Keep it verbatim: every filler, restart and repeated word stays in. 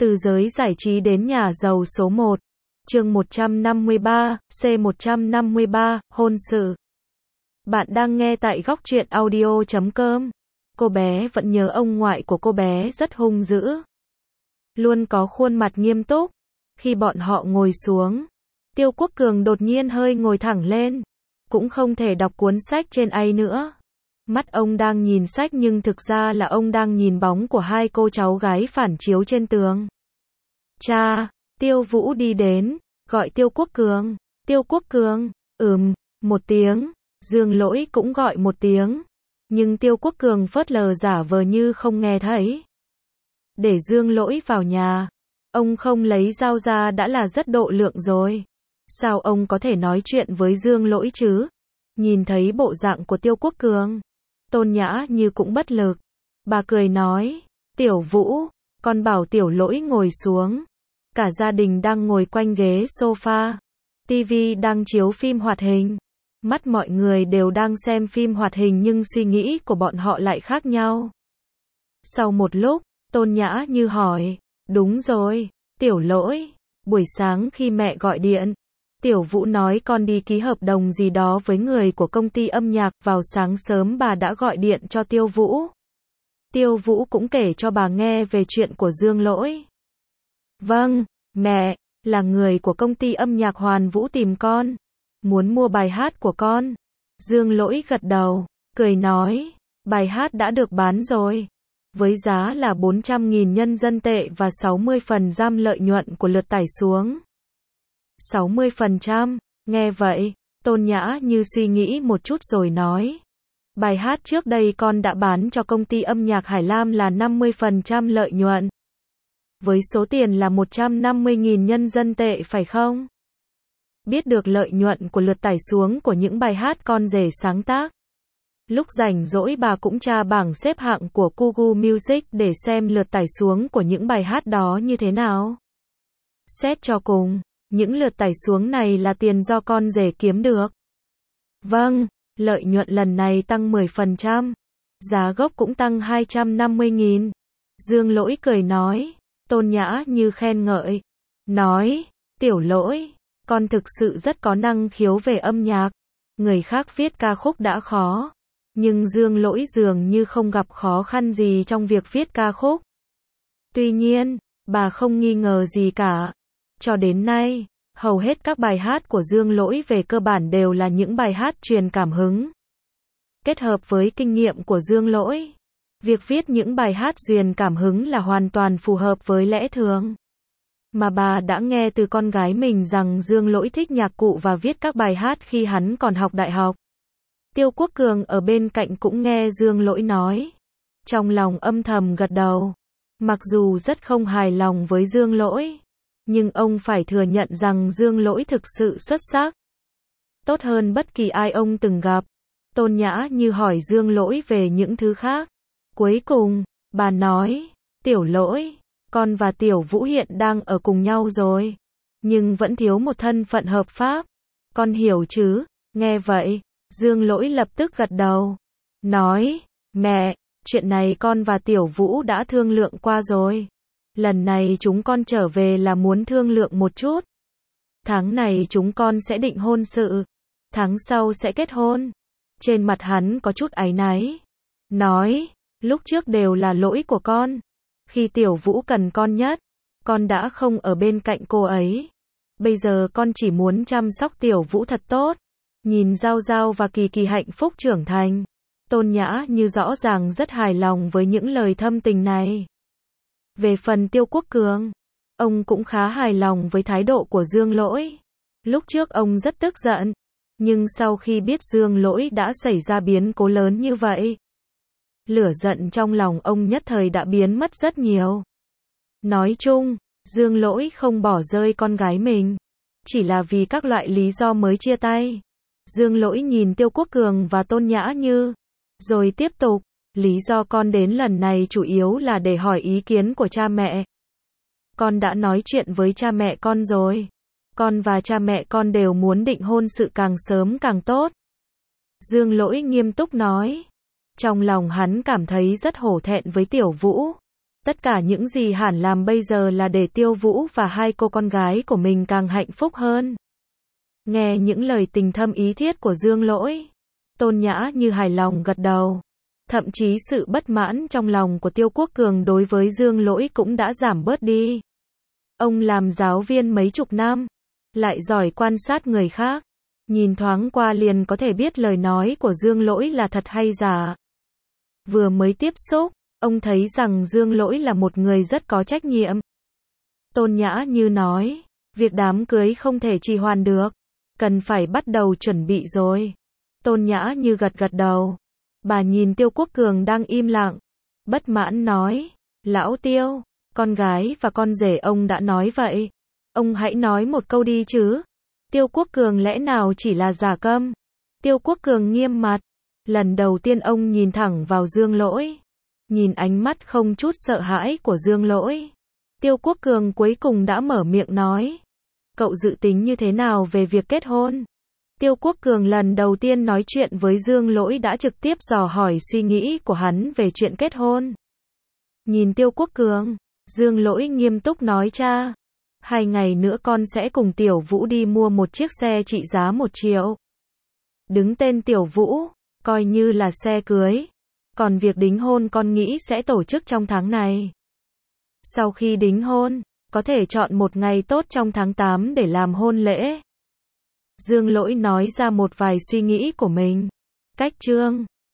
Từ giới giải trí đến nhà giàu số một. Chương một trăm năm mươi ba, C một trăm năm mươi ba, hôn sự. Bạn đang nghe tại góc truyện audio chấm com. Cô bé vẫn nhớ ông ngoại của cô bé rất hung dữ. Luôn có khuôn mặt nghiêm túc. Khi bọn họ ngồi xuống, Tiêu Quốc Cường đột nhiên hơi ngồi thẳng lên. Cũng không thể đọc cuốn sách trên ấy nữa. Mắt ông đang nhìn sách nhưng thực ra là ông đang nhìn bóng của hai cô cháu gái phản chiếu trên tường. Cha, Tiêu Vũ đi đến, gọi Tiêu Quốc Cường. Tiêu Quốc Cường, ừm, một tiếng. Dương Lỗi cũng gọi một tiếng. Nhưng Tiêu Quốc Cường phớt lờ giả vờ như không nghe thấy. Để Dương Lỗi vào nhà. Ông không lấy dao ra đã là rất độ lượng rồi. Sao ông có thể nói chuyện với Dương Lỗi chứ? Nhìn thấy bộ dạng của Tiêu Quốc Cường, Tôn Nhã Như cũng bất lực. Bà cười nói, Tiểu Vũ, con bảo Tiểu Lỗi ngồi xuống. Cả gia đình đang ngồi quanh ghế sofa. tivi đang chiếu phim hoạt hình. Mắt mọi người đều đang xem phim hoạt hình nhưng suy nghĩ của bọn họ lại khác nhau. Sau một lúc, Tôn Nhã Như hỏi, đúng rồi, Tiểu Lỗi, buổi sáng khi mẹ gọi điện, Tiểu Vũ nói con đi ký hợp đồng gì đó với người của công ty âm nhạc, vào sáng sớm bà đã gọi điện cho Tiêu Vũ. Tiêu Vũ cũng kể cho bà nghe về chuyện của Dương Lỗi. Vâng, mẹ, là người của công ty âm nhạc Hoàn Vũ tìm con, muốn mua bài hát của con. Dương Lỗi gật đầu, cười nói, bài hát đã được bán rồi. Với giá là bốn trăm nghìn nhân dân tệ và sáu mươi phần trăm lợi nhuận của lượt tải xuống. sáu mươi phần trăm, nghe vậy, Tôn Nhã Như suy nghĩ một chút rồi nói. Bài hát trước đây con đã bán cho công ty âm nhạc Hải Lam là năm mươi phần trăm lợi nhuận. Với số tiền là một trăm năm mươi nghìn nhân dân tệ phải không? Biết được lợi nhuận của lượt tải xuống của những bài hát con rể sáng tác. Lúc rảnh rỗi bà cũng tra bảng xếp hạng của Kugu Music để xem lượt tải xuống của những bài hát đó như thế nào. Xét cho cùng, những lượt tải xuống này là tiền do con rể kiếm được. Vâng, lợi nhuận lần này tăng mười phần trăm. Giá gốc cũng tăng hai trăm năm mươi nghìn. Dương Lỗi cười nói. Tôn Nhã Như khen ngợi. Nói, Tiểu Lỗi, con thực sự rất có năng khiếu về âm nhạc. Người khác viết ca khúc đã khó. Nhưng Dương Lỗi dường như không gặp khó khăn gì trong việc viết ca khúc. Tuy nhiên, bà không nghi ngờ gì cả. Cho đến nay, hầu hết các bài hát của Dương Lỗi về cơ bản đều là những bài hát truyền cảm hứng. Kết hợp với kinh nghiệm của Dương Lỗi, việc viết những bài hát truyền cảm hứng là hoàn toàn phù hợp với lẽ thường. Mà bà đã nghe từ con gái mình rằng Dương Lỗi thích nhạc cụ và viết các bài hát khi hắn còn học đại học. Tiêu Quốc Cường ở bên cạnh cũng nghe Dương Lỗi nói. Trong lòng âm thầm gật đầu. Mặc dù rất không hài lòng với Dương Lỗi, nhưng ông phải thừa nhận rằng Dương Lỗi thực sự xuất sắc. Tốt hơn bất kỳ ai ông từng gặp. Tôn Nhã Như hỏi Dương Lỗi về những thứ khác. Cuối cùng, bà nói, Tiểu Lỗi, con và Tiểu Vũ hiện đang ở cùng nhau rồi. Nhưng vẫn thiếu một thân phận hợp pháp. Con hiểu chứ? Nghe vậy, Dương Lỗi lập tức gật đầu. Nói, mẹ, chuyện này con và Tiểu Vũ đã thương lượng qua rồi. Lần này chúng con trở về là muốn thương lượng một chút. Tháng này chúng con sẽ định hôn sự. Tháng sau sẽ kết hôn. Trên mặt hắn có chút áy náy. Nói, lúc trước đều là lỗi của con. Khi Tiểu Vũ cần con nhất, con đã không ở bên cạnh cô ấy. Bây giờ con chỉ muốn chăm sóc Tiểu Vũ thật tốt. Nhìn Giao Giao và Kỳ Kỳ hạnh phúc trưởng thành. Tôn Nhã Như rõ ràng rất hài lòng với những lời thâm tình này. Về phần Tiêu Quốc Cường, ông cũng khá hài lòng với thái độ của Dương Lỗi. Lúc trước ông rất tức giận, nhưng sau khi biết Dương Lỗi đã xảy ra biến cố lớn như vậy, lửa giận trong lòng ông nhất thời đã biến mất rất nhiều. Nói chung, Dương Lỗi không bỏ rơi con gái mình, chỉ là vì các loại lý do mới chia tay. Dương Lỗi nhìn Tiêu Quốc Cường và Tôn Nhã Như, rồi tiếp tục, lý do con đến lần này chủ yếu là để hỏi ý kiến của cha mẹ. Con đã nói chuyện với cha mẹ con rồi. Con và cha mẹ con đều muốn định hôn sự càng sớm càng tốt. Dương Lỗi nghiêm túc nói. Trong lòng hắn cảm thấy rất hổ thẹn với Tiểu Vũ. Tất cả những gì Hàn làm bây giờ là để Tiêu Vũ và hai cô con gái của mình càng hạnh phúc hơn. Nghe những lời tình thâm ý thiết của Dương Lỗi, Tôn Nhã Như hài lòng gật đầu. Thậm chí sự bất mãn trong lòng của Tiêu Quốc Cường đối với Dương Lỗi cũng đã giảm bớt đi. Ông làm giáo viên mấy chục năm, lại giỏi quan sát người khác. Nhìn thoáng qua liền có thể biết lời nói của Dương Lỗi là thật hay giả. Vừa mới tiếp xúc, ông thấy rằng Dương Lỗi là một người rất có trách nhiệm. Tôn Nhã Như nói, việc đám cưới không thể trì hoãn được, cần phải bắt đầu chuẩn bị rồi. Tôn Nhã Như gật gật đầu. Bà nhìn Tiêu Quốc Cường đang im lặng, bất mãn nói, lão Tiêu, con gái và con rể ông đã nói vậy. Ông hãy nói một câu đi chứ. Tiêu Quốc Cường lẽ nào chỉ là giả câm? Tiêu Quốc Cường nghiêm mặt. Lần đầu tiên ông nhìn thẳng vào Dương Lỗi. Nhìn ánh mắt không chút sợ hãi của Dương Lỗi. Tiêu Quốc Cường cuối cùng đã mở miệng nói. Cậu dự tính như thế nào về việc kết hôn? Tiêu Quốc Cường lần đầu tiên nói chuyện với Dương Lỗi đã trực tiếp dò hỏi suy nghĩ của hắn về chuyện kết hôn. Nhìn Tiêu Quốc Cường, Dương Lỗi nghiêm túc nói cha. Hai ngày nữa con sẽ cùng Tiểu Vũ đi mua một chiếc xe trị giá một triệu. Đứng tên Tiểu Vũ, coi như là xe cưới. Còn việc đính hôn con nghĩ sẽ tổ chức trong tháng này. Sau khi đính hôn, có thể chọn một ngày tốt trong tháng tám để làm hôn lễ. Dương Lỗi nói ra một vài suy nghĩ của mình. Cách chương